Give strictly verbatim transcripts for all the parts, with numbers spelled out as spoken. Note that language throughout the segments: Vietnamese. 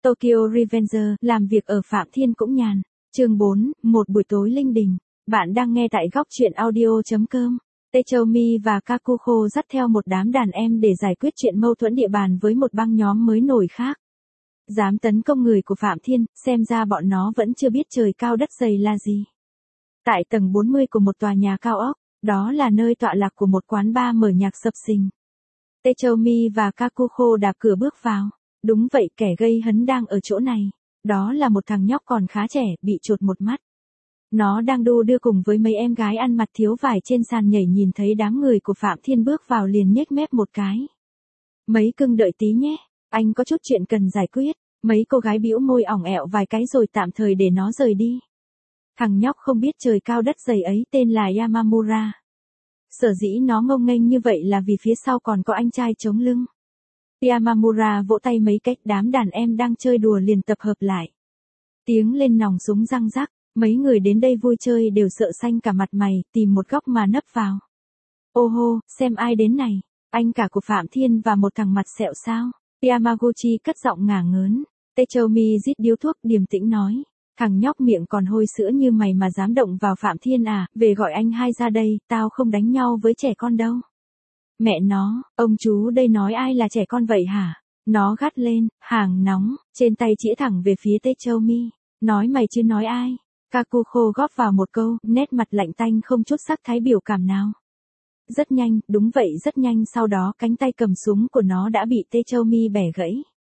Tokyo Revenger, làm việc ở Phạm Thiên cũng nhàn. Chương bốn, một buổi tối linh đình. Bạn đang nghe tại góc truyện audio.com. Techoumi và Kakuko dắt theo một đám đàn em để giải quyết chuyện mâu thuẫn địa bàn với một băng nhóm mới nổi khác. Dám tấn công người của Phạm Thiên, xem ra bọn nó vẫn chưa biết trời cao đất dày là gì. Tại tầng bốn mươi của một tòa nhà cao ốc, đó là nơi tọa lạc của một quán bar mở nhạc sập sình. Techoumi và Kakuko đạp cửa bước vào. Đúng vậy, kẻ gây hấn đang ở chỗ này. Đó là một thằng nhóc còn khá trẻ, bị chột một mắt. Nó đang đu đưa cùng với mấy em gái ăn mặc thiếu vải trên sàn nhảy, nhìn thấy đám người của Phạm Thiên bước vào liền nhếch mép một cái. Mấy cưng đợi tí nhé, anh có chút chuyện cần giải quyết. Mấy cô gái bĩu môi ỏng ẹo vài cái rồi tạm thời để nó rời đi. Thằng nhóc không biết trời cao đất dày ấy tên là Yamamura. Sở dĩ nó ngông nghênh như vậy là vì phía sau còn có anh trai chống lưng. Yamamura vỗ tay mấy cách, đám đàn em đang chơi đùa liền tập hợp lại. Tiếng lên nòng súng răng rắc, mấy người đến đây vui chơi đều sợ xanh cả mặt mày, tìm một góc mà nấp vào. Ô hô, xem ai đến này, anh cả của Phạm Thiên và một thằng mặt sẹo sao? Yamaguchi cất giọng ngả ngớn. Techoumi rít điếu thuốc điềm tĩnh nói. Thằng nhóc miệng còn hôi sữa như mày mà dám động vào Phạm Thiên à, về gọi anh hai ra đây, tao không đánh nhau với trẻ con đâu. Mẹ nó, ông chú đây nói ai là trẻ con vậy hả? Nó gắt lên, hàng nóng, trên tay chĩa thẳng về phía Techoumi. Nói mày chứ nói ai? Kakuko góp vào một câu, nét mặt lạnh tanh không chút sắc thái biểu cảm nào. Rất nhanh, đúng vậy rất nhanh, sau đó cánh tay cầm súng của nó đã bị Techoumi bẻ gãy.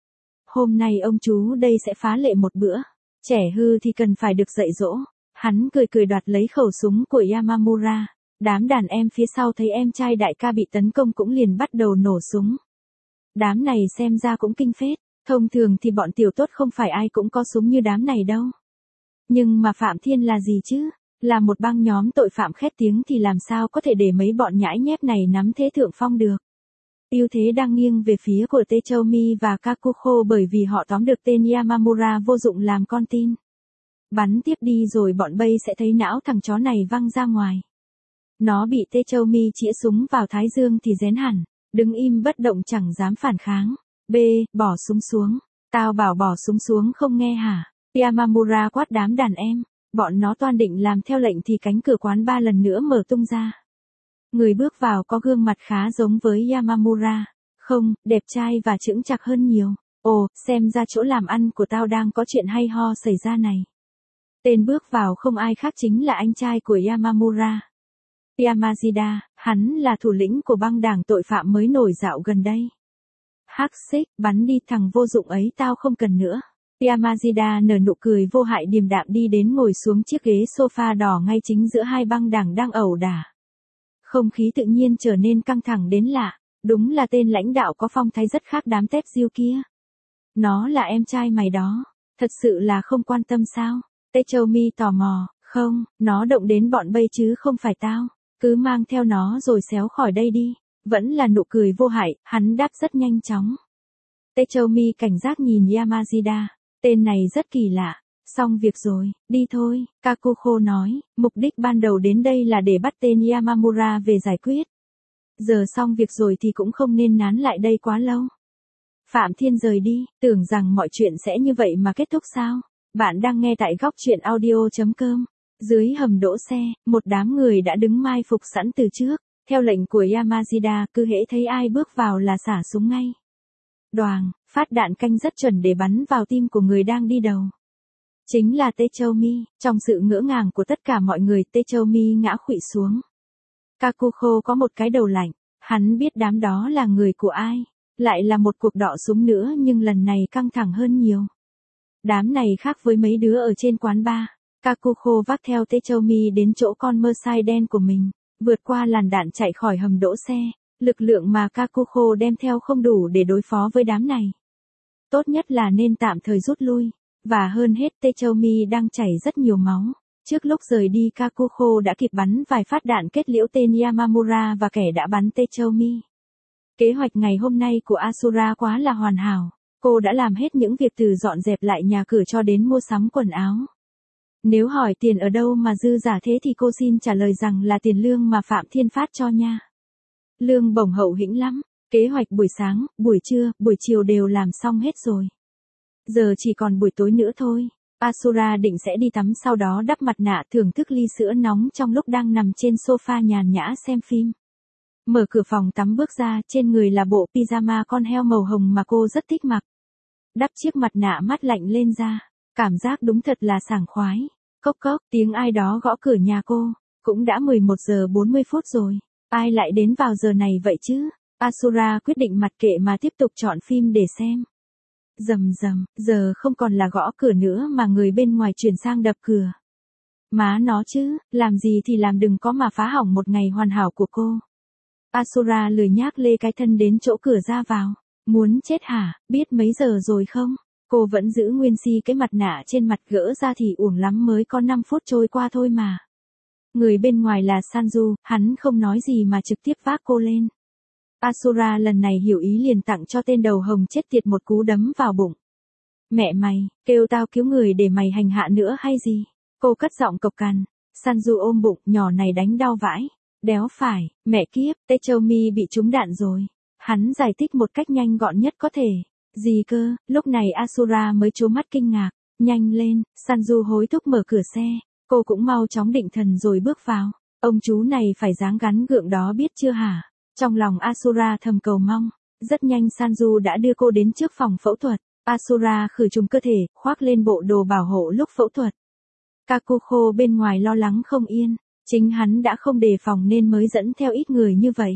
Hôm nay ông chú đây sẽ phá lệ một bữa. Trẻ hư thì cần phải được dạy dỗ. Hắn cười cười đoạt lấy khẩu súng của Yamamura. Đám đàn em phía sau thấy em trai đại ca bị tấn công cũng liền bắt đầu nổ súng. Đám này xem ra cũng kinh phết. Thông thường thì bọn tiểu tốt không phải ai cũng có súng như đám này đâu. Nhưng mà Phạm Thiên là gì chứ? Là một băng nhóm tội phạm khét tiếng thì làm sao có thể để mấy bọn nhãi nhép này nắm thế thượng phong được. Ưu thế đang nghiêng về phía của Techoumi và Kakuko bởi vì họ tóm được tên Yamamura vô dụng làm con tin. Bắn tiếp đi rồi bọn bay sẽ thấy não thằng chó này văng ra ngoài. Nó bị Techoumi chĩa súng vào thái dương thì rén hẳn, đứng im bất động chẳng dám phản kháng. B, bỏ súng xuống. Tao bảo bỏ súng xuống không nghe hả? Yamamura quát đám đàn em. Bọn nó toan định làm theo lệnh thì cánh cửa quán ba lần nữa mở tung ra. Người bước vào có gương mặt khá giống với Yamamura. Không, đẹp trai và chững chạc hơn nhiều. Ồ, xem ra chỗ làm ăn của tao đang có chuyện hay ho xảy ra này. Tên bước vào không ai khác chính là anh trai của Yamamura. Yamazida, hắn là thủ lĩnh của băng đảng tội phạm mới nổi dạo gần đây. Hắc xích, bắn đi thằng vô dụng ấy tao không cần nữa. Yamazida nở nụ cười vô hại điềm đạm đi đến ngồi xuống chiếc ghế sofa đỏ ngay chính giữa hai băng đảng đang ẩu đả. Không khí tự nhiên trở nên căng thẳng đến lạ, đúng là tên lãnh đạo có phong thái rất khác đám tép diêu kia. Nó là em trai mày đó, thật sự là không quan tâm sao? Techoumi tò mò, không, nó động đến bọn bay chứ không phải tao, cứ mang theo nó rồi xéo khỏi đây đi. Vẫn là nụ cười vô hại, hắn đáp rất nhanh chóng. Techoumi cảnh giác nhìn Yamazida, tên này rất kỳ lạ. Xong việc rồi, đi thôi, Kakuko nói, mục đích ban đầu đến đây là để bắt tên Yamamura về giải quyết. Giờ xong việc rồi thì cũng không nên nán lại đây quá lâu. Phạm Thiên rời đi, tưởng rằng mọi chuyện sẽ như vậy mà kết thúc sao? Bạn đang nghe tại góc truyện audio.com. Dưới hầm đỗ xe, một đám người đã đứng mai phục sẵn từ trước. Theo lệnh của Yamazida, cứ hễ thấy ai bước vào là xả súng ngay. Đoàng, phát đạn canh rất chuẩn để bắn vào tim của người đang đi đầu. Chính là Techoumi. Trong sự ngỡ ngàng của tất cả mọi người, Techoumi ngã khuỵu xuống. Kakuko có một cái đầu lạnh. Hắn biết đám đó là người của ai. Lại là một cuộc đọ súng nữa nhưng lần này căng thẳng hơn nhiều. Đám này khác với mấy đứa ở trên quán bar. Kakuko vác theo Techoumi đến chỗ con Mercedes đen của mình. Vượt qua làn đạn chạy khỏi hầm đỗ xe. Lực lượng mà Kakuko đem theo không đủ để đối phó với đám này. Tốt nhất là nên tạm thời rút lui. Và hơn hết Techoumi đang chảy rất nhiều máu. Trước lúc rời đi Kakuko đã kịp bắn vài phát đạn kết liễu tên Yamamura và kẻ đã bắn Techoumi. Kế hoạch ngày hôm nay của Asura quá là hoàn hảo. Cô đã làm hết những việc từ dọn dẹp lại nhà cửa cho đến mua sắm quần áo. Nếu hỏi tiền ở đâu mà dư giả thế thì cô xin trả lời rằng là tiền lương mà Phạm Thiên phát cho nha. Lương bổng hậu hĩnh lắm. Kế hoạch buổi sáng, buổi trưa, buổi chiều đều làm xong hết rồi. Giờ chỉ còn buổi tối nữa thôi. Asura định sẽ đi tắm sau đó đắp mặt nạ thưởng thức ly sữa nóng trong lúc đang nằm trên sofa nhàn nhã xem phim. Mở cửa phòng tắm bước ra, trên người là bộ pyjama con heo màu hồng mà cô rất thích mặc. Đắp chiếc mặt nạ mát lạnh lên da, cảm giác đúng thật là sảng khoái. Cốc cốc, tiếng ai đó gõ cửa nhà cô, cũng đã mười một giờ bốn mươi phút rồi. Ai lại đến vào giờ này vậy chứ? Asura quyết định mặc kệ mà tiếp tục chọn phim để xem. Rầm rầm, giờ không còn là gõ cửa nữa mà người bên ngoài chuyển sang đập cửa. Má nó chứ, làm gì thì làm đừng có mà phá hỏng một ngày hoàn hảo của cô. Asura lười nhác lê cái thân đến chỗ cửa ra vào. Muốn chết hả, biết mấy giờ rồi không? Cô vẫn giữ nguyên si cái mặt nạ trên mặt, gỡ ra thì uổng lắm mới có năm phút trôi qua thôi mà. Người bên ngoài là Sanju, hắn không nói gì mà trực tiếp vác cô lên. Asura lần này hiểu ý liền tặng cho tên đầu hồng chết tiệt một cú đấm vào bụng. Mẹ mày, kêu tao cứu người để mày hành hạ nữa hay gì? Cô cất giọng cộc cằn. Sanju ôm bụng, nhỏ này đánh đau vãi. Đéo phải, mẹ kiếp, Techomi bị trúng đạn rồi. Hắn giải thích một cách nhanh gọn nhất có thể. Gì cơ, lúc này Asura mới trố mắt kinh ngạc. Nhanh lên, Sanju hối thúc mở cửa xe. Cô cũng mau chóng định thần rồi bước vào. Ông chú này phải dáng gắn gượng đó biết chưa hả? Trong lòng Asura thầm cầu mong. Rất nhanh Sanju đã đưa cô đến trước phòng phẫu thuật. Asura khử trùng cơ thể, khoác lên bộ đồ bảo hộ lúc phẫu thuật. Kakuko bên ngoài lo lắng không yên. Chính hắn đã không đề phòng nên mới dẫn theo ít người như vậy.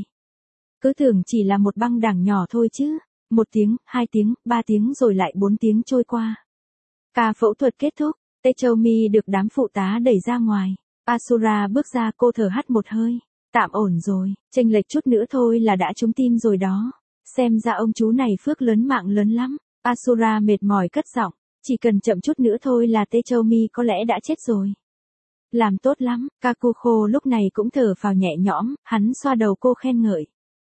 Cứ tưởng chỉ là một băng đảng nhỏ thôi chứ. Một tiếng, hai tiếng, ba tiếng rồi lại bốn tiếng trôi qua. Ca phẫu thuật kết thúc, Techomi được đám phụ tá đẩy ra ngoài. Asura bước ra, cô thở hắt một hơi. Tạm ổn rồi, chênh lệch chút nữa thôi là đã trúng tim rồi đó. Xem ra ông chú này phước lớn mạng lớn lắm. Asura mệt mỏi cất giọng. Chỉ cần chậm chút nữa thôi là Techomi có lẽ đã chết rồi. Làm tốt lắm, Kakuko lúc này cũng thở phào nhẹ nhõm, hắn xoa đầu cô khen ngợi.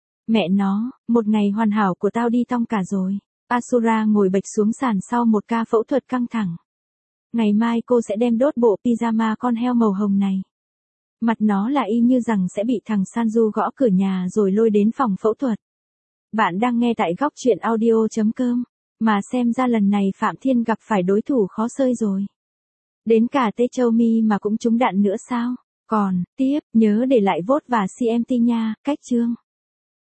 Mẹ nó, một ngày hoàn hảo của tao đi tong cả rồi. Asura ngồi bệch xuống sàn sau một ca phẫu thuật căng thẳng. Ngày mai cô sẽ đem đốt bộ pyjama con heo màu hồng này. Mặt nó là y như rằng sẽ bị thằng Sanju gõ cửa nhà rồi lôi đến phòng phẫu thuật. Bạn đang nghe tại góc truyện audio chấm com. Mà xem ra lần này Phạm Thiên gặp phải đối thủ khó xơi rồi. Đến cả Techomi mà cũng trúng đạn nữa sao? Còn, tiếp, nhớ để lại vote và xê em tê nha, cách chương.